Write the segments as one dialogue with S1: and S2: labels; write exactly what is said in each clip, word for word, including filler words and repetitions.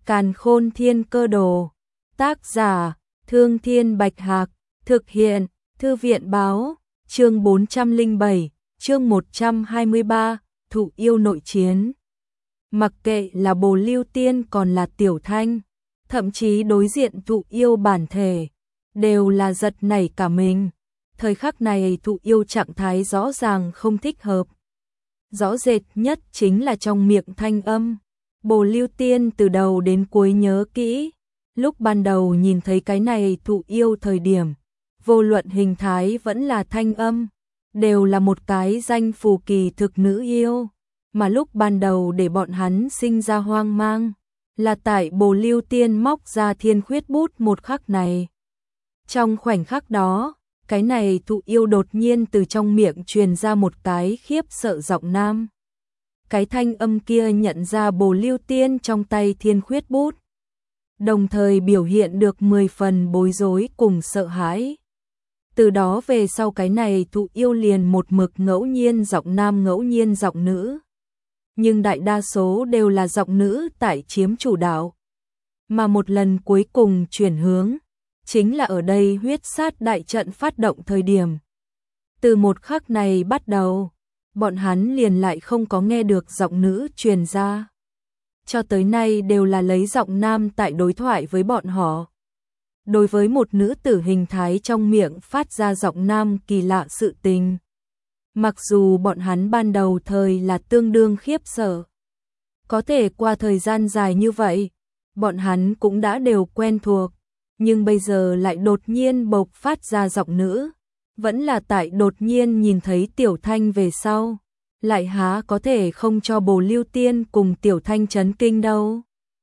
S1: Càn Khôn Thiên Cơ Đồ. Tác giả: Thương Thiên Bạch Hạc. Thực hiện: Thư viện báo. Chương bốn trăm lẻ bảy, chương một trăm hai mươi ba, Thụ Yêu nội chiến. Mặc kệ là Bồ Lưu Tiên còn là Tiểu Thanh, thậm chí đối diện Thụ Yêu bản thể, đều là giật nảy cả mình. Thời khắc này Thụ Yêu trạng thái rõ ràng không thích hợp. Rõ rệt nhất chính là trong miệng thanh âm. Bồ Lưu Tiên từ đầu đến cuối nhớ kỹ, lúc ban đầu nhìn thấy cái này Thụ Yêu thời điểm, vô luận hình thái vẫn là thanh âm, đều là một cái danh phù kỳ thực nữ yêu, mà lúc ban đầu để bọn hắn sinh ra hoang mang, là tại Bồ Lưu Tiên móc ra thiên khuyết bút một khắc này. Trong khoảnh khắc đó, cái này Thụ Yêu đột nhiên từ trong miệng truyền ra một cái khiếp sợ giọng nam. Cái thanh âm kia nhận ra Bồ Lưu Tiên trong tay thiên khuyết bút, đồng thời biểu hiện được mười phần bối rối cùng sợ hãi. Từ đó về sau cái này Thụ Yêu liền một mực ngẫu nhiên giọng nam ngẫu nhiên giọng nữ. Nhưng đại đa số đều là giọng nữ tại chiếm chủ đạo. Mà một lần cuối cùng chuyển hướng, chính là ở đây huyết sát đại trận phát động thời điểm. Từ một khắc này bắt đầu, bọn hắn liền lại không có nghe được giọng nữ truyền ra. Cho tới nay đều là lấy giọng nam tại đối thoại với bọn họ. Đối với một nữ tử hình thái trong miệng phát ra giọng nam kỳ lạ sự tình. Mặc dù bọn hắn ban đầu thời là tương đương khiếp sợ. Có thể qua thời gian dài như vậy, bọn hắn cũng đã đều quen thuộc. Nhưng bây giờ lại đột nhiên bộc phát ra giọng nữ. Vẫn là tại đột nhiên nhìn thấy Tiểu Thanh về sau. Lại há có thể không cho Bồ Lưu Tiên cùng Tiểu Thanh chấn kinh đâu.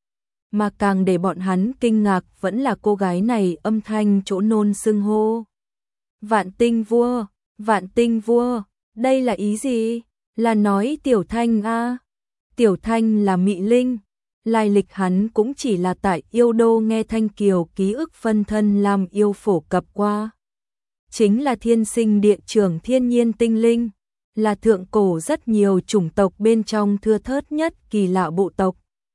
S1: Mà càng để bọn hắn kinh ngạc vẫn là cô gái này âm thanh chỗ nôn xưng hô. Vạn Tinh Vua, Vạn Tinh Vua, đây là ý gì? Là nói Tiểu Thanh a? À? Tiểu Thanh là Mị Linh, lai lịch hắn cũng chỉ là tại Yêu Đô nghe Thanh Kiều ký ức phân thân làm yêu phổ cập qua. Chính là thiên sinh địa trưởng thiên nhiên tinh linh, là thượng cổ rất nhiều chủng tộc bên trong thưa thớt nhất kỳ lạ bộ tộc.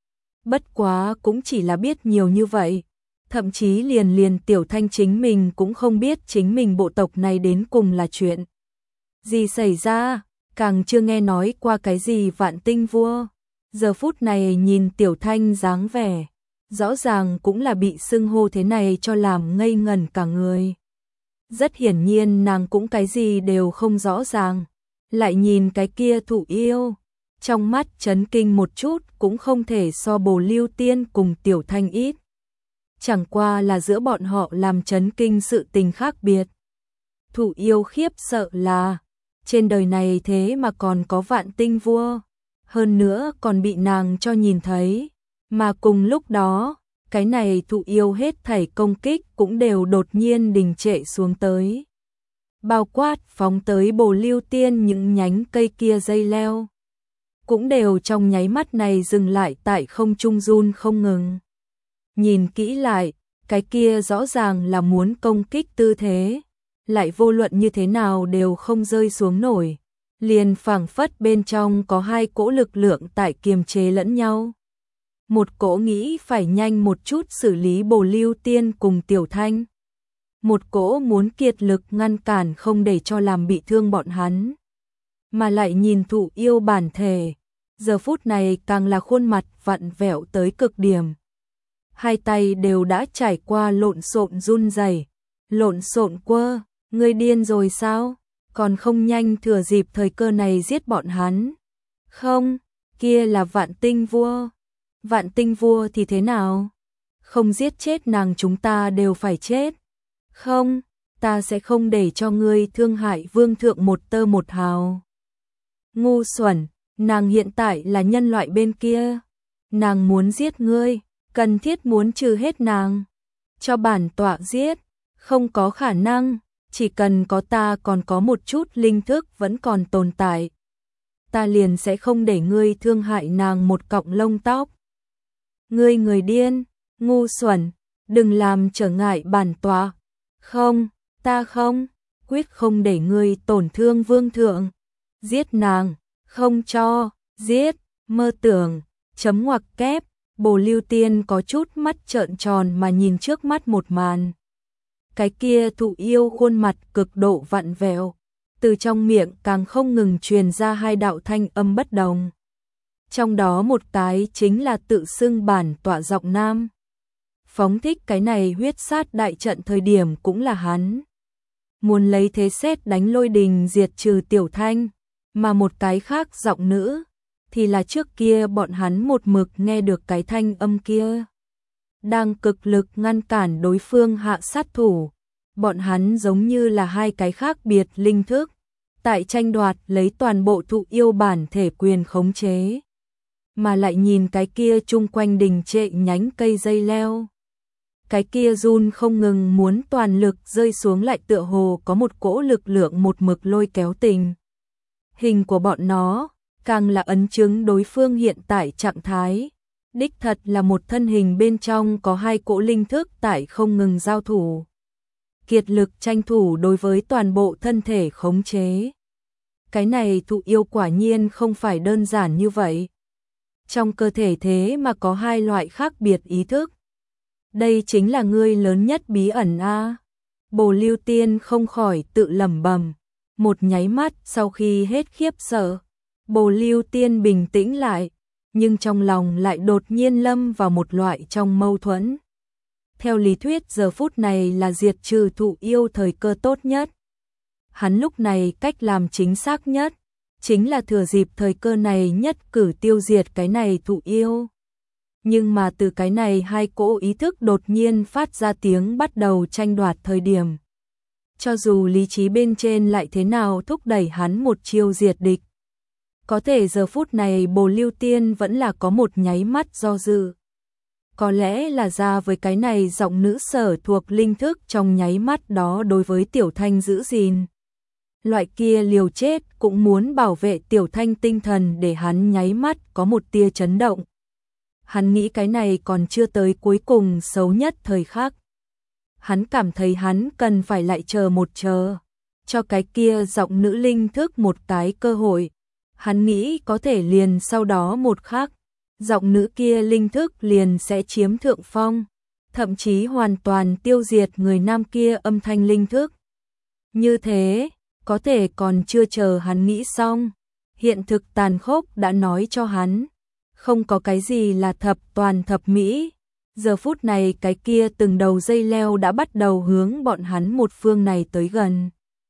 S1: Bất quá cũng chỉ là biết nhiều như vậy, thậm chí liền liền Tiểu Thanh chính mình cũng không biết chính mình bộ tộc này đến cùng là chuyện gì xảy ra, càng chưa nghe nói qua cái gì Vạn Tinh Vua. Giờ phút này nhìn Tiểu Thanh dáng vẻ, rõ ràng cũng là bị xưng hô thế này cho làm ngây ngẩn cả người. Rất hiển nhiên nàng cũng cái gì đều không rõ ràng, lại nhìn cái kia Thụ Yêu, trong mắt chấn kinh một chút cũng không thể so Bồ Lưu Tiên cùng Tiểu Thanh ít. Chẳng qua là giữa bọn họ làm chấn kinh sự tình khác biệt. Thụ Yêu khiếp sợ là, trên đời này thế mà còn có Vạn Tinh Vua, hơn nữa còn bị nàng cho nhìn thấy, mà cùng lúc đó, cái này Thụ Yêu hết thảy công kích cũng đều đột nhiên đình trệ xuống tới. Bao quát phóng tới Bồ Lưu Tiên những nhánh cây kia dây leo, cũng đều trong nháy mắt này dừng lại tại không trung run không ngừng. Nhìn kỹ lại, cái kia rõ ràng là muốn công kích tư thế, lại vô luận như thế nào đều không rơi xuống nổi, liền phảng phất bên trong có hai cỗ lực lượng tại kiềm chế lẫn nhau. Một cỗ nghĩ phải nhanh một chút xử lý Bồ Lưu Tiên cùng Tiểu Thanh. Một cỗ muốn kiệt lực ngăn cản không để cho làm bị thương bọn hắn. Mà lại nhìn Thụ Yêu bản thể, giờ phút này càng là khuôn mặt vặn vẹo tới cực điểm. Hai tay đều đã trải qua lộn xộn run rẩy, lộn xộn quơ, ngươi điên rồi sao? Còn không nhanh thừa dịp thời cơ này giết bọn hắn. Không, kia là Vạn Tinh Vua. Vạn Tinh Vua thì thế nào? Không giết chết nàng chúng ta đều phải chết. Không, ta sẽ không để cho ngươi thương hại vương thượng một tơ một hào. Ngu xuẩn, nàng hiện tại là nhân loại bên kia. Nàng muốn giết ngươi, cần thiết muốn trừ hết nàng. Cho bản tọa giết, không có khả năng, chỉ cần có ta còn có một chút linh thức vẫn còn tồn tại. Ta liền sẽ không để ngươi thương hại nàng một cọng lông tóc. Ngươi người điên, ngu xuẩn, đừng làm trở ngại bản tọa. Không, ta không, quyết không để ngươi tổn thương vương thượng. Giết nàng, không cho, giết, mơ tưởng, chấm ngoặc kép, Bồ Lưu Tiên có chút mắt trợn tròn mà nhìn trước mắt một màn. Cái kia thụ yêu khuôn mặt cực độ vặn vẹo, từ trong miệng càng không ngừng truyền ra hai đạo thanh âm bất đồng. Trong đó một cái chính là tự xưng bản tọa giọng nam. Phóng thích cái này huyết sát đại trận thời điểm cũng là hắn. Muốn lấy thế sét đánh lôi đình diệt trừ Tiểu Thanh, mà một cái khác giọng nữ, thì là trước kia bọn hắn một mực nghe được cái thanh âm kia. Đang cực lực ngăn cản đối phương hạ sát thủ, bọn hắn giống như là hai cái khác biệt linh thức, tại tranh đoạt lấy toàn bộ thụ yêu bản thể quyền khống chế. Mà lại nhìn cái kia chung quanh đình trệ nhánh cây dây leo. Cái kia run không ngừng muốn toàn lực rơi xuống lại tựa hồ có một cỗ lực lượng một mực lôi kéo tình. Hình của bọn nó, càng là ấn chứng đối phương hiện tại trạng thái. Đích thật là một thân hình bên trong có hai cỗ linh thức tại không ngừng giao thủ. Kiệt lực tranh thủ đối với toàn bộ thân thể khống chế. Cái này thụ yêu quả nhiên không phải đơn giản như vậy. Trong cơ thể thế mà có hai loại khác biệt ý thức. Đây chính là ngươi lớn nhất bí ẩn a. Bồ Lưu Tiên không khỏi tự lẩm bẩm. Một nháy mắt sau khi hết khiếp sợ, Bồ Lưu Tiên bình tĩnh lại, nhưng trong lòng lại đột nhiên lâm vào một loại trong mâu thuẫn. Theo lý thuyết giờ phút này là diệt trừ thụ yêu thời cơ tốt nhất. Hắn lúc này cách làm chính xác nhất, chính là thừa dịp thời cơ này nhất cử tiêu diệt cái này thụ yêu. Nhưng mà từ cái này hai cỗ ý thức đột nhiên phát ra tiếng bắt đầu tranh đoạt thời điểm. Cho dù lý trí bên trên lại thế nào thúc đẩy hắn một chiêu diệt địch. Có thể giờ phút này Bồ Lưu Tiên vẫn là có một nháy mắt do dự. Có lẽ là ra với cái này giọng nữ sở thuộc linh thức trong nháy mắt đó đối với Tiểu Thanh giữ gìn. Loại kia liều chết cũng muốn bảo vệ Tiểu Thanh tinh thần để hắn nháy mắt có một tia chấn động. Hắn nghĩ cái này còn chưa tới cuối cùng xấu nhất thời khắc. Hắn cảm thấy hắn cần phải lại chờ một chờ, cho cái kia giọng nữ linh thức một cái cơ hội. Hắn nghĩ có thể liền sau đó một khắc, giọng nữ kia linh thức liền sẽ chiếm thượng phong, thậm chí hoàn toàn tiêu diệt người nam kia âm thanh linh thức. Như thế, có thể còn chưa chờ hắn nghĩ xong, hiện thực tàn khốc đã nói cho hắn, không có cái gì là thập toàn thập mỹ. Giờ phút này cái kia từng đầu dây leo đã bắt đầu hướng bọn hắn một phương này tới gần.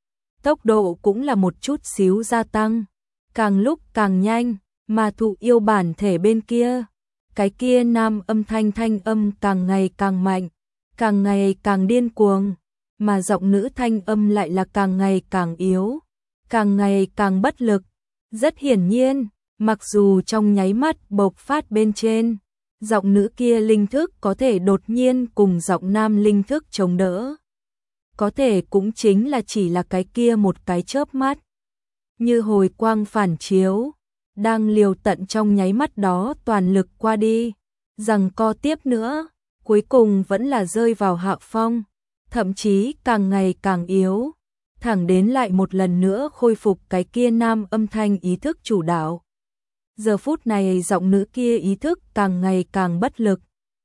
S1: Tốc độ cũng là một chút xíu gia tăng, càng lúc càng nhanh, mà thụ yêu bản thể bên kia, cái kia nam âm thanh thanh âm càng ngày càng mạnh, càng ngày càng điên cuồng, mà giọng nữ thanh âm lại là càng ngày càng yếu, càng ngày càng bất lực. Rất hiển nhiên, mặc dù trong nháy mắt bộc phát bên trên, giọng nữ kia linh thức có thể đột nhiên cùng giọng nam linh thức chống đỡ. Có thể cũng chính là chỉ là cái kia một cái chớp mắt. Như hồi quang phản chiếu, đang liều tận trong nháy mắt đó toàn lực qua đi, rằng co tiếp nữa, cuối cùng vẫn là rơi vào hạ phong, thậm chí càng ngày càng yếu, thẳng đến lại một lần nữa khôi phục cái kia nam âm thanh ý thức chủ đạo. Giờ phút này giọng nữ kia ý thức càng ngày càng bất lực.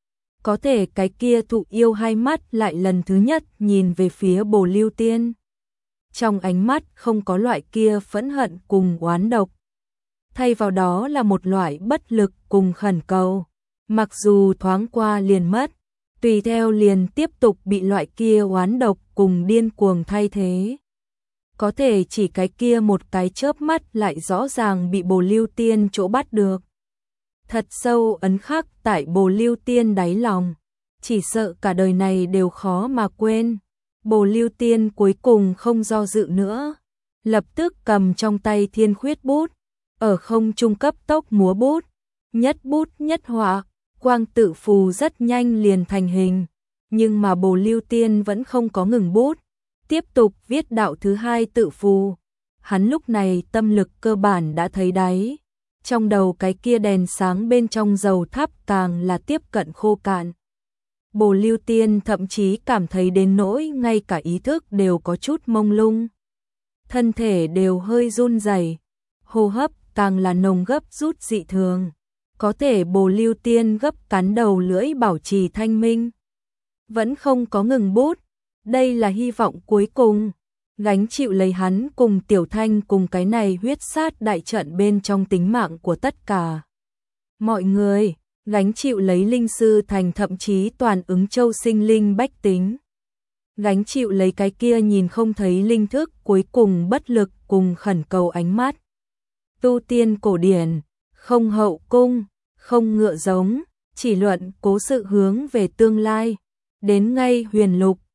S1: Có thể cái kia thụ yêu hai mắt lại lần thứ nhất nhìn về phía Bồ Lưu Tiên. Trong ánh mắt không có loại kia phẫn hận cùng oán độc. Thay vào đó là một loại bất lực cùng khẩn cầu. Mặc dù thoáng qua liền mất, tùy theo liền tiếp tục bị loại kia oán độc cùng điên cuồng thay thế. Có thể chỉ cái kia một cái chớp mắt lại rõ ràng bị Bồ Lưu Tiên chỗ bắt được. Thật sâu ấn khắc tại Bồ Lưu Tiên đáy lòng, chỉ sợ cả đời này đều khó mà quên. Bồ Lưu Tiên cuối cùng không do dự nữa, lập tức cầm trong tay thiên khuyết bút, ở không trung cấp tốc múa bút, nhất bút nhất họa, quang tự phù rất nhanh liền thành hình, nhưng mà Bồ Lưu Tiên vẫn không có ngừng bút, tiếp tục viết đạo thứ hai tự phù. Hắn lúc này tâm lực cơ bản đã thấy đáy, trong đầu cái kia đèn sáng bên trong dầu thắp càng là tiếp cận khô cạn. Bồ Lưu Tiên thậm chí cảm thấy đến nỗi ngay cả ý thức đều có chút mông lung. Thân thể đều hơi run rẩy, hô hấp càng là nồng gấp rút dị thường. có thể Bồ Lưu Tiên gấp cắn đầu lưỡi bảo trì thanh minh. Vẫn không có ngừng bút, đây là hy vọng cuối cùng, gánh chịu lấy hắn cùng Tiểu Thanh cùng cái này huyết sát đại trận bên trong tính mạng của tất cả mọi người, gánh chịu lấy linh sư thành thậm chí toàn ứng châu sinh linh bách tính. Gánh chịu lấy cái kia nhìn không thấy linh thức cuối cùng bất lực cùng khẩn cầu ánh mắt. Tu tiên cổ điển, không hậu cung, không ngựa giống, chỉ luận cố sự hướng về tương lai. Đến ngay huyền lục,